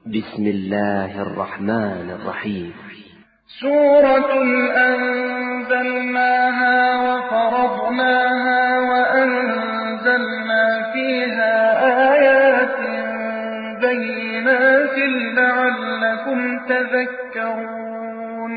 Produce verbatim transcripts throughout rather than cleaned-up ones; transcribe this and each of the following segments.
بسم الله الرحمن الرحيم. سورة أنزلناها وفرضناها وأنزلنا فيها آيات بينات لعلكم تذكرون.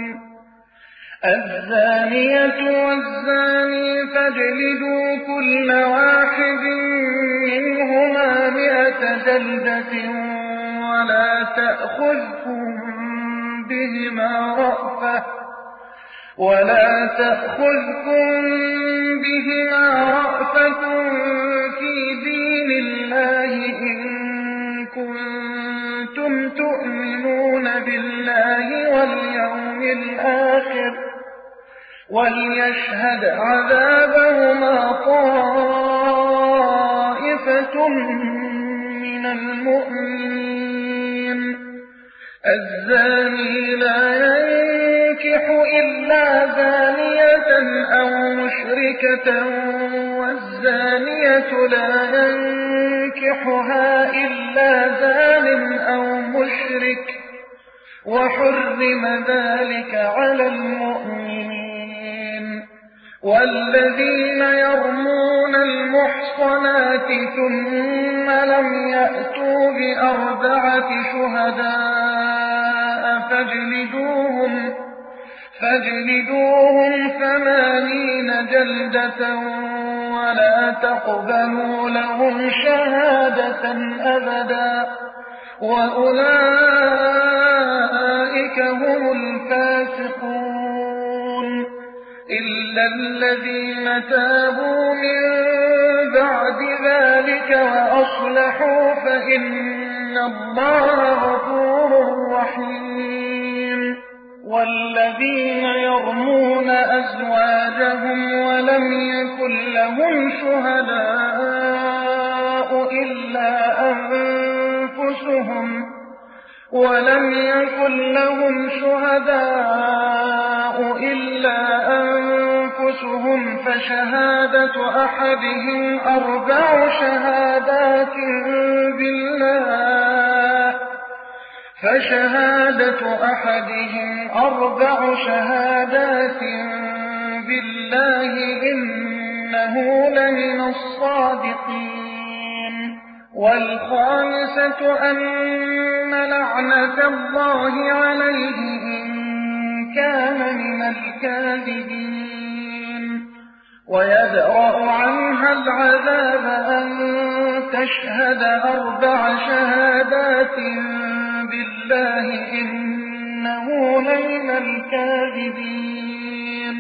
الزانية والزاني فاجلدوا كل واحد منهما مئة جلدة ولا تأخذكم بهما رأفة ولا تأخذكم بهما رأفة في دين الله إن كنتم تؤمنون بالله واليوم الآخر وليشهد عذابهما طائفة من المؤمنين. الزاني لا ينكح إلا زانية أو مشركة والزانية لا ينكحها إلا زان أو مشرك وحرم ذلك على المؤمنين. والذين يرمون المحصنات ثم لم يأتوا بأربعة شهداء فاجلدوهم فاجلدوهم ثمانين جلدة ولا تقبلوا لهم شهادة أبدا وأولئك هم الفاسقون. إلا الذين تابوا من بعد ذلك وأصلحوا فإن الله غفور رحيم. والذين يرمون أزواجهم ولم يكن لهم شهداء إلا أنفسهم ولم يكن لهم شهداء إلا أنفسهم فشهادة أحدهم أربع شهادات بالله فشهادة أحدهم أربع شهادات بالله إنه لمن الصادقين. والخامسة أن لعنة الله عليه إن كان من الكاذبين. ويدرأ عنها العذاب أن تشهد أربع شهادات بالله إنه لمن الكاذبين.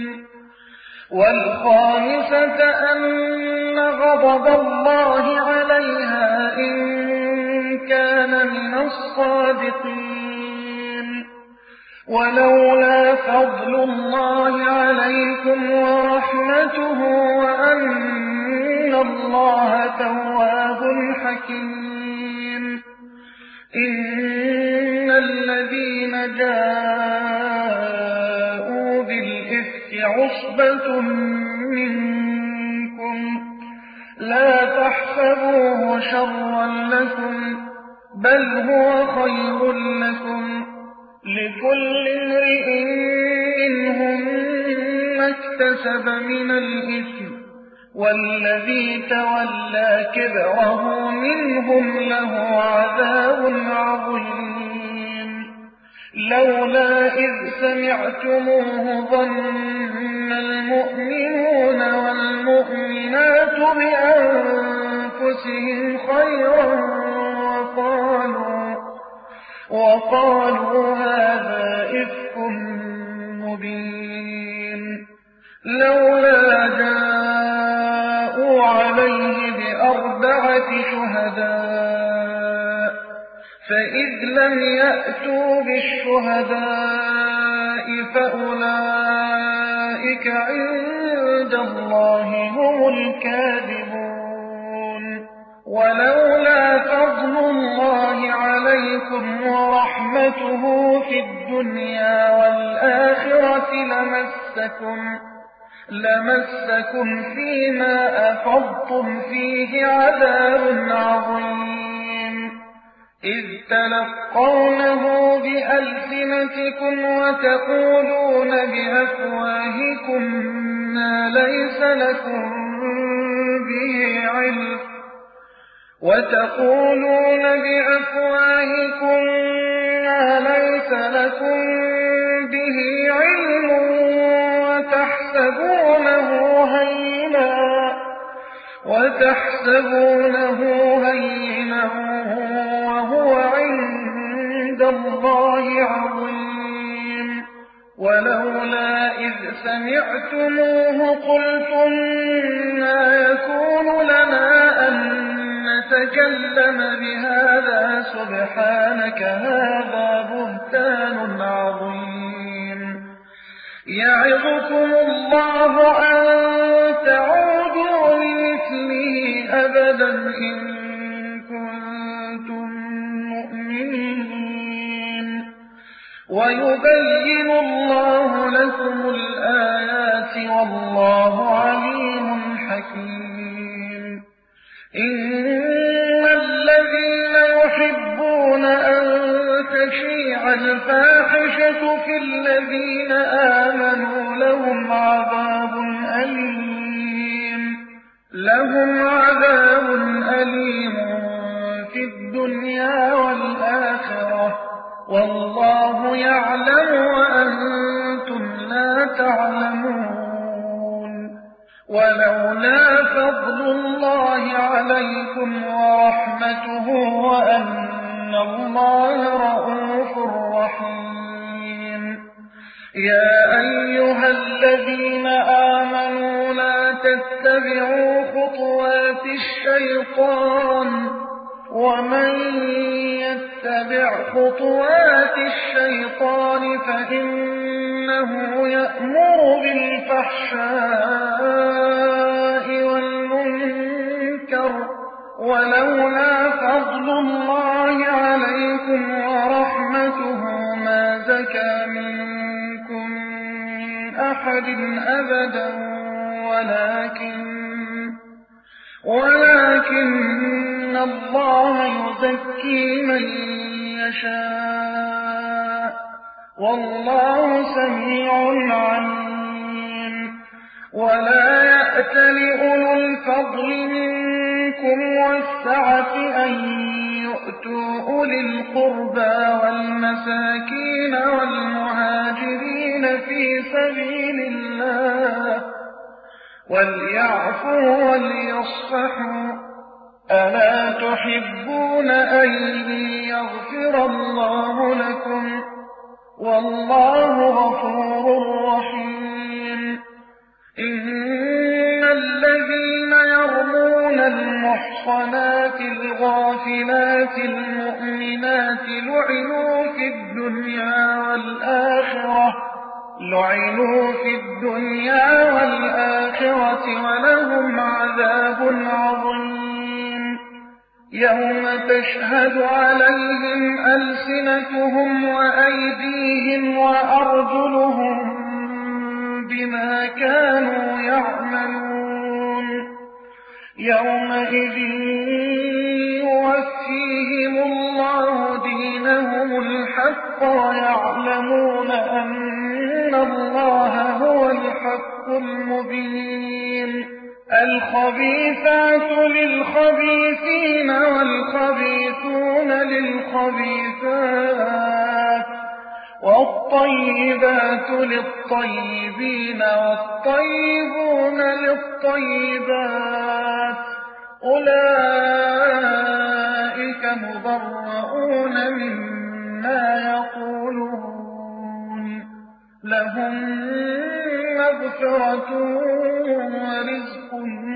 والخامسة أن غضب الله عليها إن كان من الصادقين. ولولا فضل الله عليكم ورحمته وأن الله تواب حكيم. إن الذين جاءوا بالإفك عصبة منكم لا تحسبوه شرا لكم بل هو خير لكم لكل امرئ منهم ما اكتسب من الإثم والذي تولى كبره منهم له عذاب عظيم. لولا إذ سمعتموه ظن المؤمنون والمؤمنات بأنفسهم خيرا وقالوا وقالوا هذا إفك مبين. لولا جاءوا عليه بأربعة شهداء فإذ لم يأتوا بالشهداء فأولئك عند الله هم الكاذبون. ولولا فضل الله عليكم ورحمته في الدنيا والآخرة لمسكم لمسكم فيما أفضتم فيه عذاب عظيم. إذ تلقونه بألسنتكم وتقولون بأفواهكم ما ليس لكم به علم وتقولون بأفواهكم ما ليس لكم به علم وتحسبونه هينا وتحسبونه هينا وهو عند الله عظيم ولولا إذ سمعتموه قلتم ما يكون لنا أن نتكلم بهذا سبحانك هذا بهتان عظيم يعظكم الله أن تعودوا لمثله أبدا إن كنتم مؤمنين ويبين الله لكم الآيات والله عليم حكيم إن الذين يحبون أن تشيع الفاحشة في الذين آمنوا لهم عذاب أليم لهم عذاب أليم في الدنيا والآخرة والله يعلم وأنتم لا تعلمون ولولا فضل الله عليكم ورحمته وأن الله رءوف رحيم يا أيها الذين آمنوا لا تتبعوا خطوات الشيطان ومن يتبع خطوات الشيطان فإنه يأمر بالفحشاء والمنكر ولولا فضل الله عليكم ورحمته ما زكى منكم من أحد أبدا ولكن ولكن الله يزكي من يشاء والله سميع عليم ولا يأتل أولو الفضل منكم والسعة أن يؤتوا أولي القربى والمساكين والمهاجرين في سبيل الله وليعفوا وليصفحوا ألا تحبون أن يغفر الله لكم والله غفور رحيم إن الذين يرمون المحصنات الغافلات المؤمنات لعنوا في الدنيا والآخرة لعنوا في الدنيا والآخرة ولهم عذاب عظيم يوم تشهد عليهم ألسنتهم وأيديهم وأرجلهم بما كانوا يعملون يومئذ يوفيهم الله دينهم الحق ويعلمون أن الله هو الحق المبين الخبيثات للخبيثين والخبيثون للخبيثات والطيبات للطيبين والطيبون للطيبات أولئك مبرؤون مما يقولون لهم مغفرة ورزق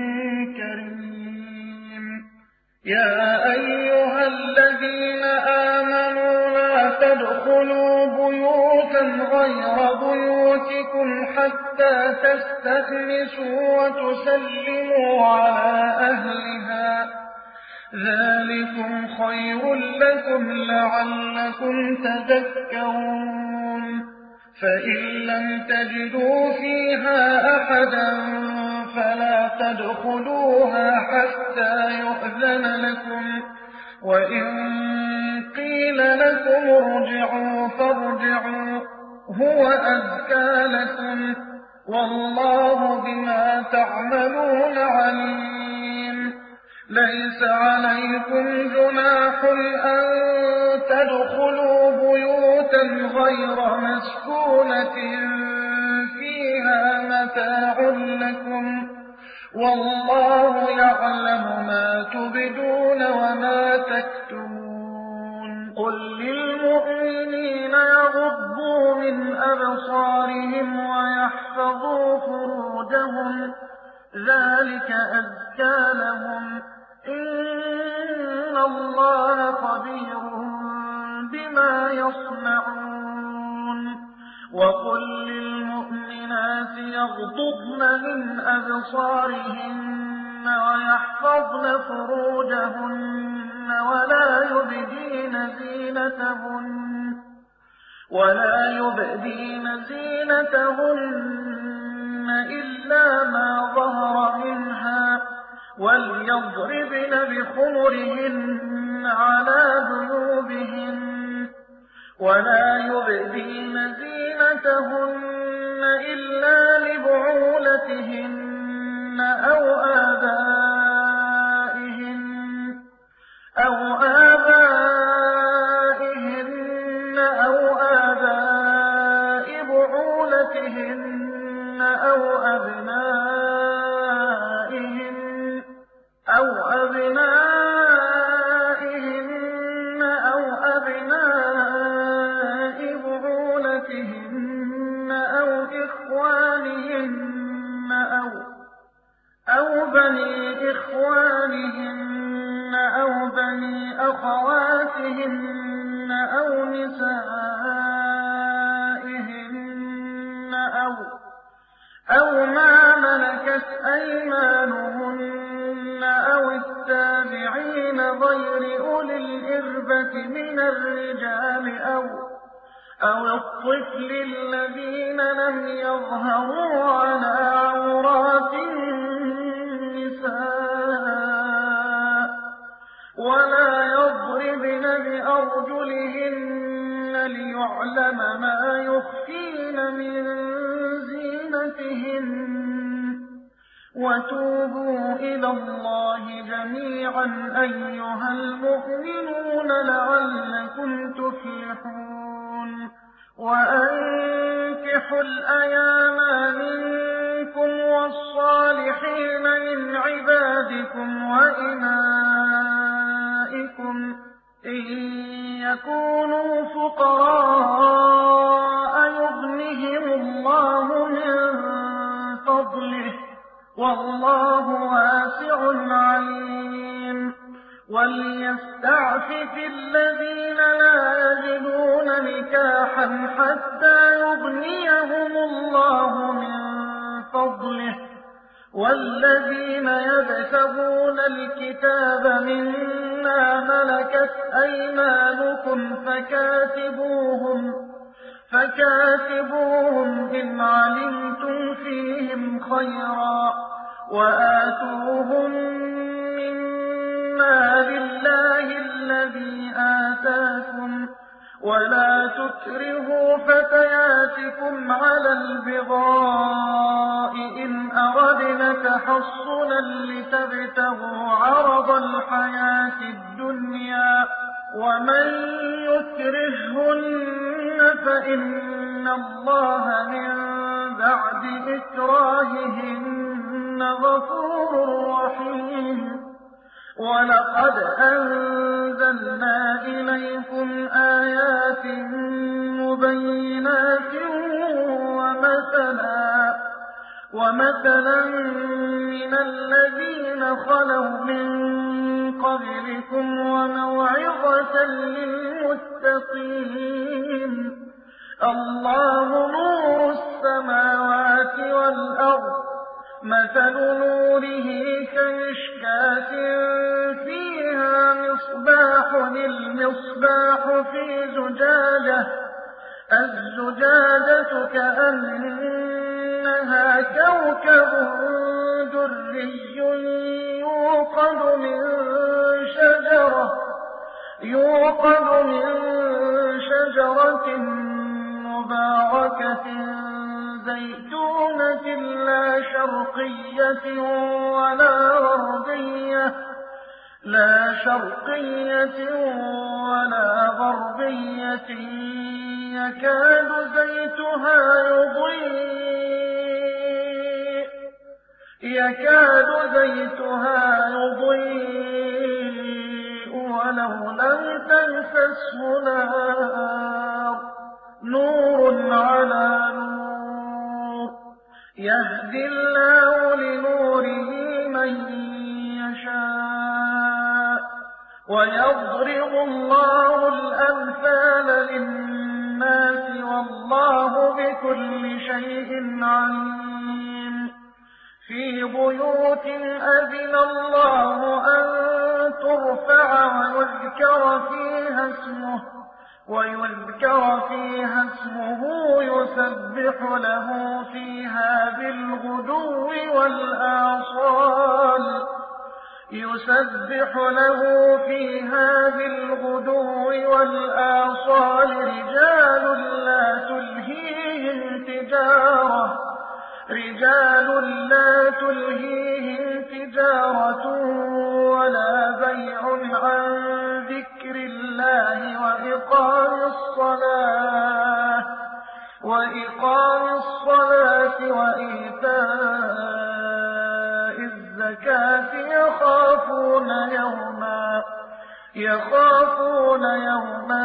كريم يا أيها الذين آمنوا لا تدخلوا بيوتا غير بيوتكم حتى تستأنسوا وتسلموا على أهلها ذلكم خير لكم لعلكم تذكرون فإن لم تجدوا فيها أحدا فلا تدخلوها حتى يؤذن لكم وإن قيل لكم ارجعوا فارجعوا هو أزكى لكم والله بما تعملون عليم. ليس عليكم جناح أن تدخلوا بيوتا غير مسكونة فيها متاع لكم والله يعلم ما تبدون وما تكتمون. قل للمؤمنين يغضوا من أبصارهم ويحفظوا فروجهم ذلك أزكى لهم إن الله خبير بما يصنعون. وقل للمؤمنات يغضضن من أبصارهن ويحفظن فروجهن ولا يبدين زينتهن ولا يبدين زينتهن إلا ما ظهر منها وليضربن بخمرهن على جيوبهن ولا يبدين زينتهن إلا لبعولتهن أو آبائهن أو آبائهن أو آباء بعولتهن أو أبنائهن أو أبنائهن أو أبناء بعولتهن أو إخوانهن أو أو بني إخوانهن أو بني أخواتهن أو نسائهن أو أو ما ملكت أيمانهن أو التابعين غير أولي الإربة من الرجال أو أو الطفل الذين لم يظهروا على عورات النساء ولا يضربن بأرجلهن ليعلم ما يخفين من زينتهن. وتوبوا إلى الله جميعا أيها المؤمنون لعلكم تفلحون. وأنكحوا الأيام منكم والصالحين من عبادكم وإمائكم إن يكونوا فقراء يغنهم الله من فضله والله واسع عليم. وليستعفف الذين لا يجدون نكاحا حتى يغنيهم الله من فضله والذين يبتغون الكتاب مما ملكت أيمانكم فكاتبوهم فكاتبوهم إن علمتم فيهم خيرا وآتوهم مما لله الذي آتاكم ولا تكرهوا فتياتكم على البغاء إن أردنا تحصنا لتبتغوا عرض الحياة الدنيا ومن يكرههن فإن الله من بعد إكراههن غفور رحيم. ولقد أنزلنا إليكم آيات مبينات ومثلا ومثلا من الذين خلوا من قبلكم وموعظة للمتقين. الله نور السماوات والأرض مثل نوره كمشكاة فيها مصباح المصباح في زجاجة الزجاجة كأنها كوكب دري يوقد من شجرة يوقد من شجرة مباركة زيتونة لا شرقية ولا غربية لا شرقية ولا غربية يكاد زيتها يضيء يكاد زيتها يضيء ولو لم تمسسه نار نور على نور يهدي الله لنوره من يشاء ويضرب الله الأمثال للناس والله بكل شيء عليم في بيوت أذن الله أن ترفع ويذكر فيها اسمه ويذكر فيها اسمه يسبح له فيها بالغدو والآصال يسبح له فيها بالغدو والآصال رجال لا تلهيهم تجارة رجال لا تلهيهم تجارة ولا بيع عن ذكر الله وإقام الصلاة وإقام الصلاة وإيتاء الزكاة يخافون يوما يخافون يوما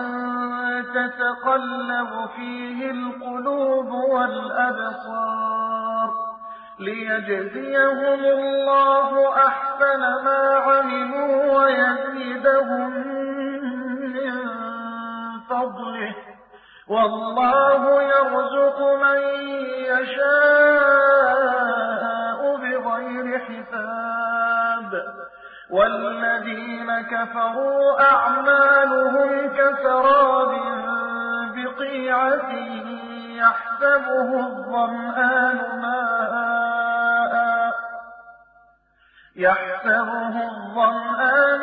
تتقلب فيه القلوب والأبصار ليجزيهم الله أحسن ما عملوا ويزيدهم من فضله والله يرزق من يشاء بغير حساب والذين كفروا أعمالهم كسراب بقيعة يحسبه الظمآن ماء يحسبه الظمآن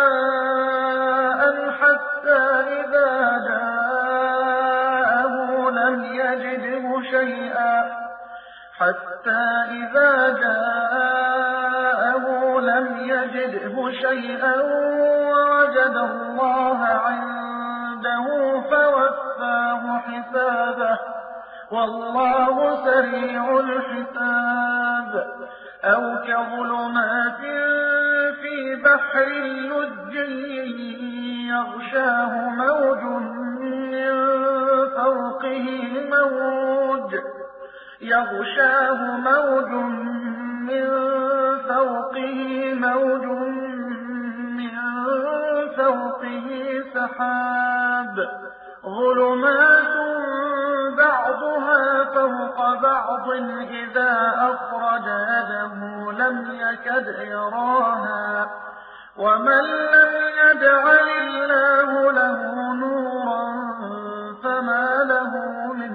ماء حتى إذا جاءه لم يجده شيئا حتى إذا جاءه لم يجده شيئا ووجد الله عنده فوفاه حسابه والله سريع الحساب أو كظلمات في بحر لجي يغشاه موج من فوقه موج يغشاه موج من فوقه موج من فوقه سحاب ظلمات بعضها فوق بعض إذا أخرج يده لم يكد يراها ومن لم يجعل الله له نورا فما له من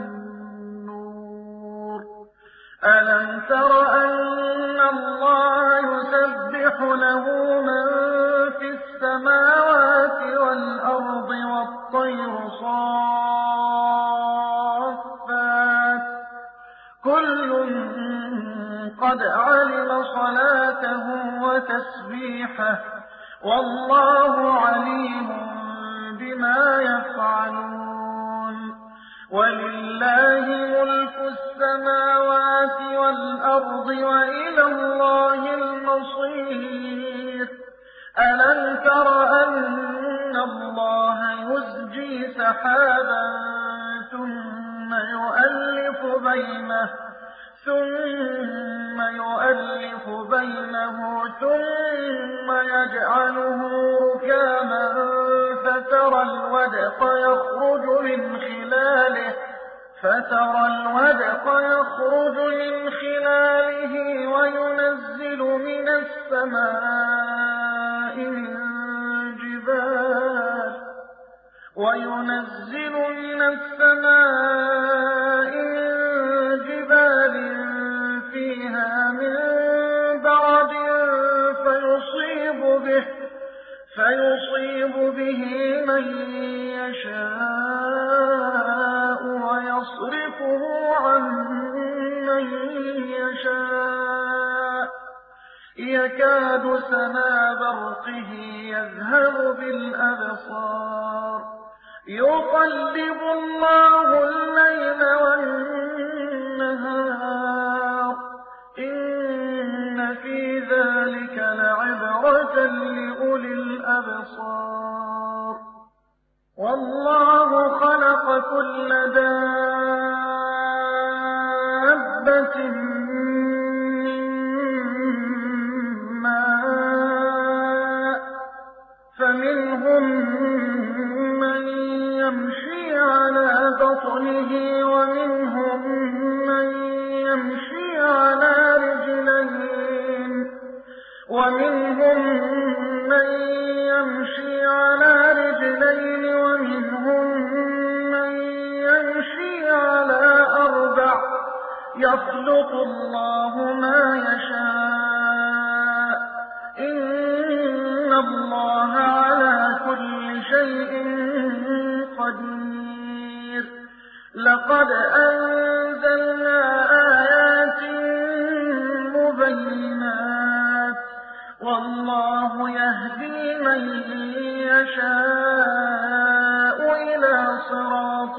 نور ألم تر أن الله يسبح له من في السماوات والأرض والطير صافات كل قد علم صلاته وتسبيحه والله عليم بما يفعلون ولله ملك السماوات والأرض وإلى الله المصير ألم تر أن الله يزجي سحابا ثم يؤلف بينه ثم يؤلف بينه ثم يجعله ركاما فترى الودق يخرج من خلاله فترى الودق يخرج من خلاله وينزل من السماء من جبال وينزل من السماء من جبال فيها من برد فيصيب به فيصيب به من يشاء ويصرفه عن من يشاء يكاد سنا برقه يذهب بالأبصار يقلب الله الليل والنهار إن في ذلك لعبرة لأولي الأبصار والله خلق كل دابة من ماء فمنهم من يمشي على بطنه ومنهم من يمشي على رجلين ومنهم من يمشي على رجلين ومنهم من يمشي على أربع يخلق الله ما يشاء إن الله على كل شيء قدير لقد أنزلنا آيات مبينات والله يهدي من يشاء إلى صراط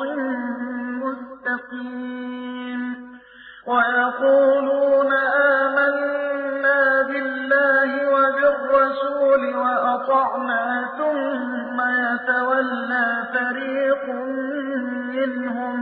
مستقيم ويقولون آمنا بالله وبالرسول وأطعنا ثم يتولى فريق منهم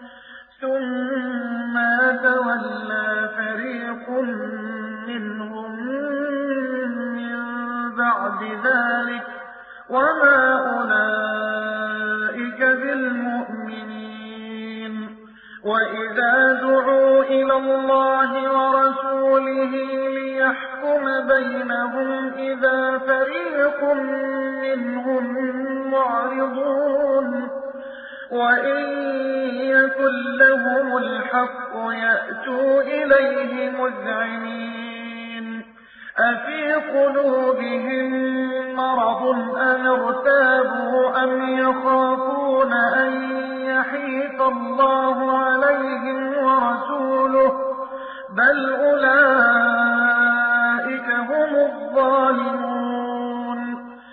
ثم يتولى فريق منهم من بعد ذلك وما أولئك بالمؤمنين وإذا دعوا إلى الله ورسوله ليحكم بينهم إذا فريق منهم معرضون وإن يكن لهم الحق يأتوا إليه مذعنين أفي قلوبهم مرض أم ارتابوا أم يخافون أن يحيف الله عليهم ورسوله بل أولئك هم الظالمون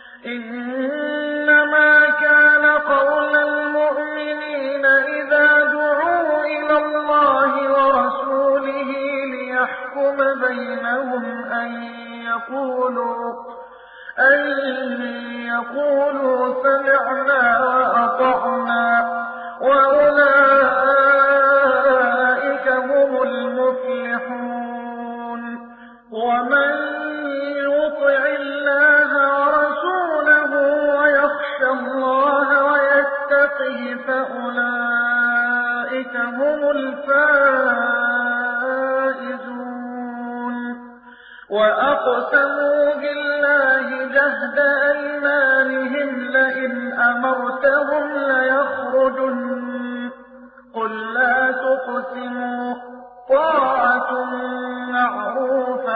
إنما كان قول المؤمنين إذا دعوا إلى الله ورسوله ليحكم بينهم أن يقولوا أن يقولوا سمعنا وأطعنا وأولئك هم المفلحون ومن يطع الله ورسوله ويخشى الله ويتقه فأولئك هم الفائزون وأقسموا بالله جهد أيمانهم لئن أمرتهم ليخرجن قل لا تقسموا طاعة معروفة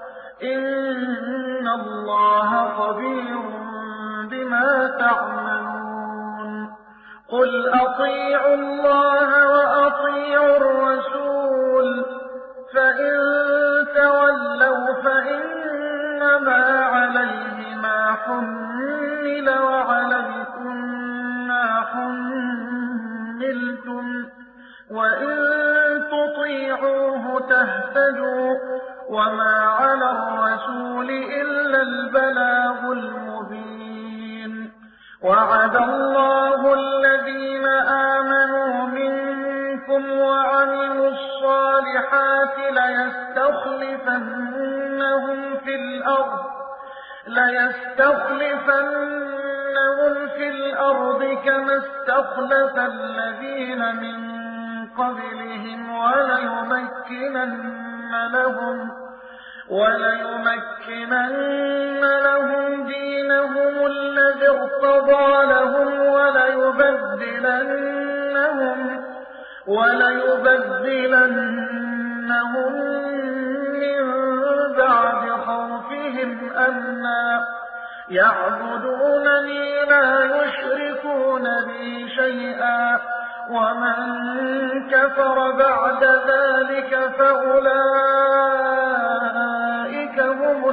إن الله خبير بما تعملون قل أطيعوا الله وأطيعوا الرسول فإن تولوا فإنما عليه ما حمل وعليكم ما حملتم وإن تطيعوه تهتدوا وما على الرسول إلا البلاغ المبين وعد الله الذين آمنوا منكم وعملوا الصالحات ليستخلفنهم في الأرض ليستخلفنهم في الأرض كما استخلف الذين من قبلهم وليمكنن لهم وليمكنن لهم دينهم الذي ارتضى لهم وليبدلنهم وليبدلنهم من بعد خوفهم أمنا يعبدونني لا يشركون بي شيئا ومن كفر بعد ذلك فأولئك هم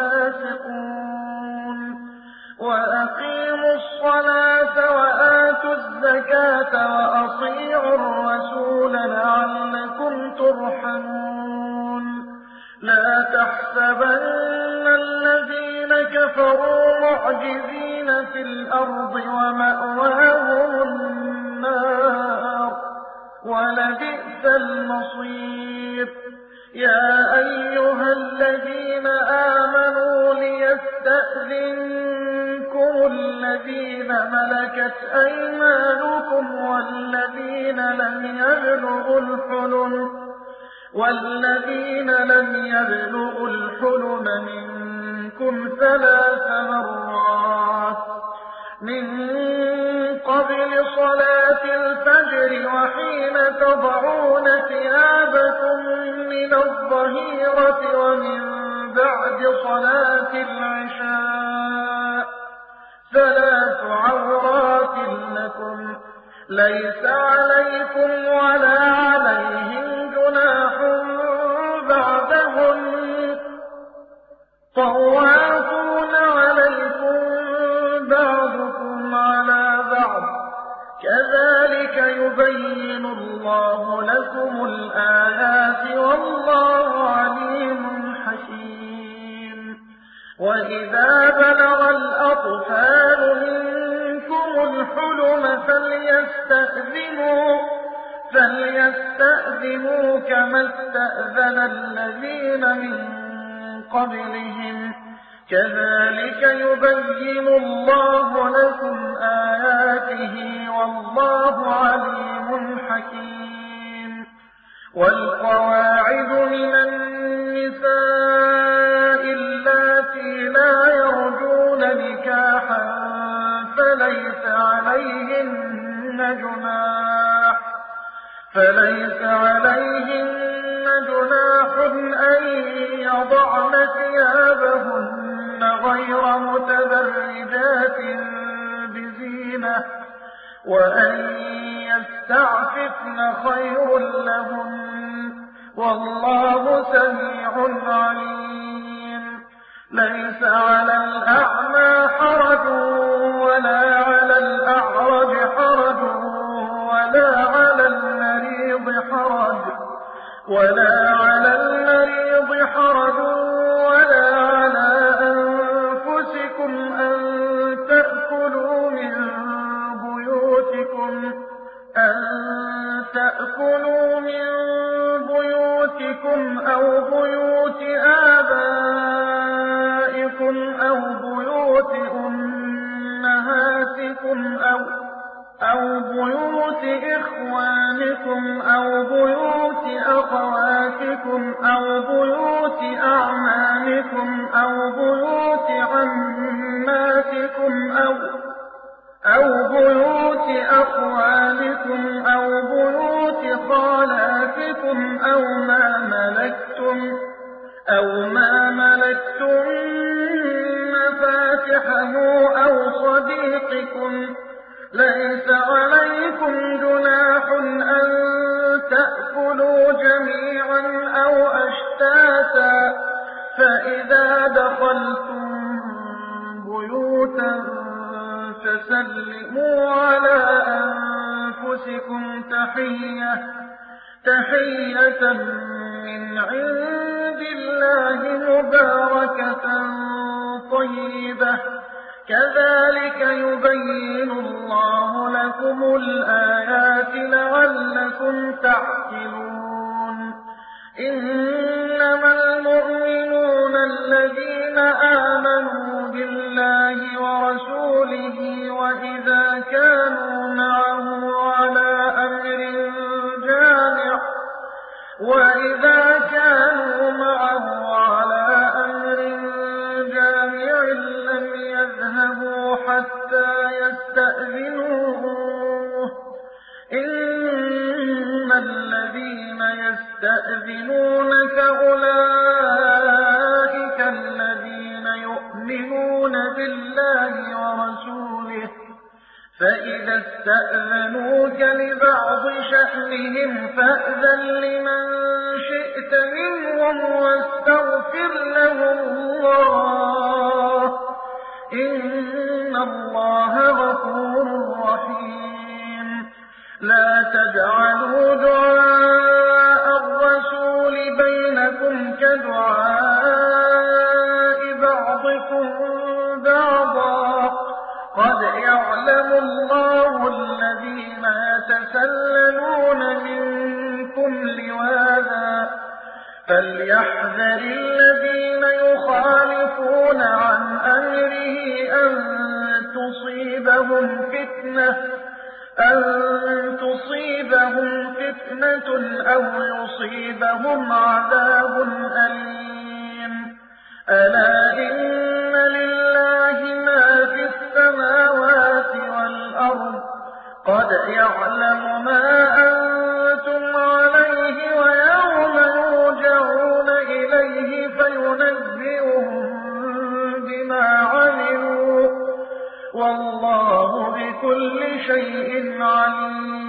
الفاسقون وأقيموا الصلاة وآتوا الزكاة وأطيعوا الرسول لعلكم ترحمون لا تحسبن الذين كفروا معجزين في الأرض ومأواهم النار ولبئس المصير يا أيها الذين آمنوا ليستأذنكم الذين ملكت أيمانكم والذين لم يبلغوا الحلم والذين لم يبلغوا الحلم منكم ثلاث مرات من قبل صلاة الفجر وحين تضعون ثيابكم من الظهيرة ومن بعد صلاة العشاء ثلاث عورات لكم ليس عليكم ولا عليهم جناح بعدهم طوافون عليكم بعضكم على بعض كذلك يبين الله لكم الآيات والله عليم حكيم وإذا بلغ الأطفال منكم الحلم فليستأذنوا فليستأذنوا كما استأذن الذين من قبلهم كذلك يبين الله لكم آياته والله عليم حكيم والقواعد من النساء اللاتي لا يرجون نكاحا فليس عليهن جناح فليس عليهن جناح أن يضعن ثيابهن غير متبرجات بزينة وأن يستعففن خير لهن والله سميع عليم ليس على الأعمى حرج ولا على الأعرج حرج ولا على المريض حرج ولا على المريض حرج ولا على أنفسكم أن تأكلوا من بيوتكم أن تأكلوا من بيوتكم أو بيوت آبائكم أو بيوت أمهاتكم أو أو بيوت إخوانكم أو بيوت أخواتكم أو بيوت أعمامكم أو بيوت عماتكم أو أو بيوت أخوالكم أو بيوت خالاتكم أو ما ملكتم أو ما ملكتم مفاتحه أو صديقكم ليس عليكم جناح أن تأكلوا جميعا أو أشتاتا فإذا دخلتم بيوتا فسلموا على أنفسكم تحية تحية من عند الله مباركة طيبة كذلك يبين الله لكم الآيات لعلكم تعقلون إنما المؤمنون الذين آمنوا بالله ورسوله وإذا كانوا معه على أمر جامع وإذا كانوا معه على أمر جامع لم يذهبوا حتى يستأذنوه إن الذين يستأذنونك أولئك الذين يؤمنون بالله فإذا استأذنوك لبعض شأنهم فأذن لمن شئت منهم واستغفر لهم الله إن الله غفور رحيم لا تجعلوا دعاء الرسول بينكم كدعاء بعضكم بعضا قد يعلم الله الذين يتسللون منكم لواذا فليحذر الذين يخالفون عن أمره أن تصيبهم فتنة أن تصيبهم فتنة أو يصيبهم عذاب أليم ألا إن لله ما في السماوات والأرض قد يعلم ما أنتم عليه ويوم يرجعون إليه فينبئهم بما عملوا والله بكل شيء عليم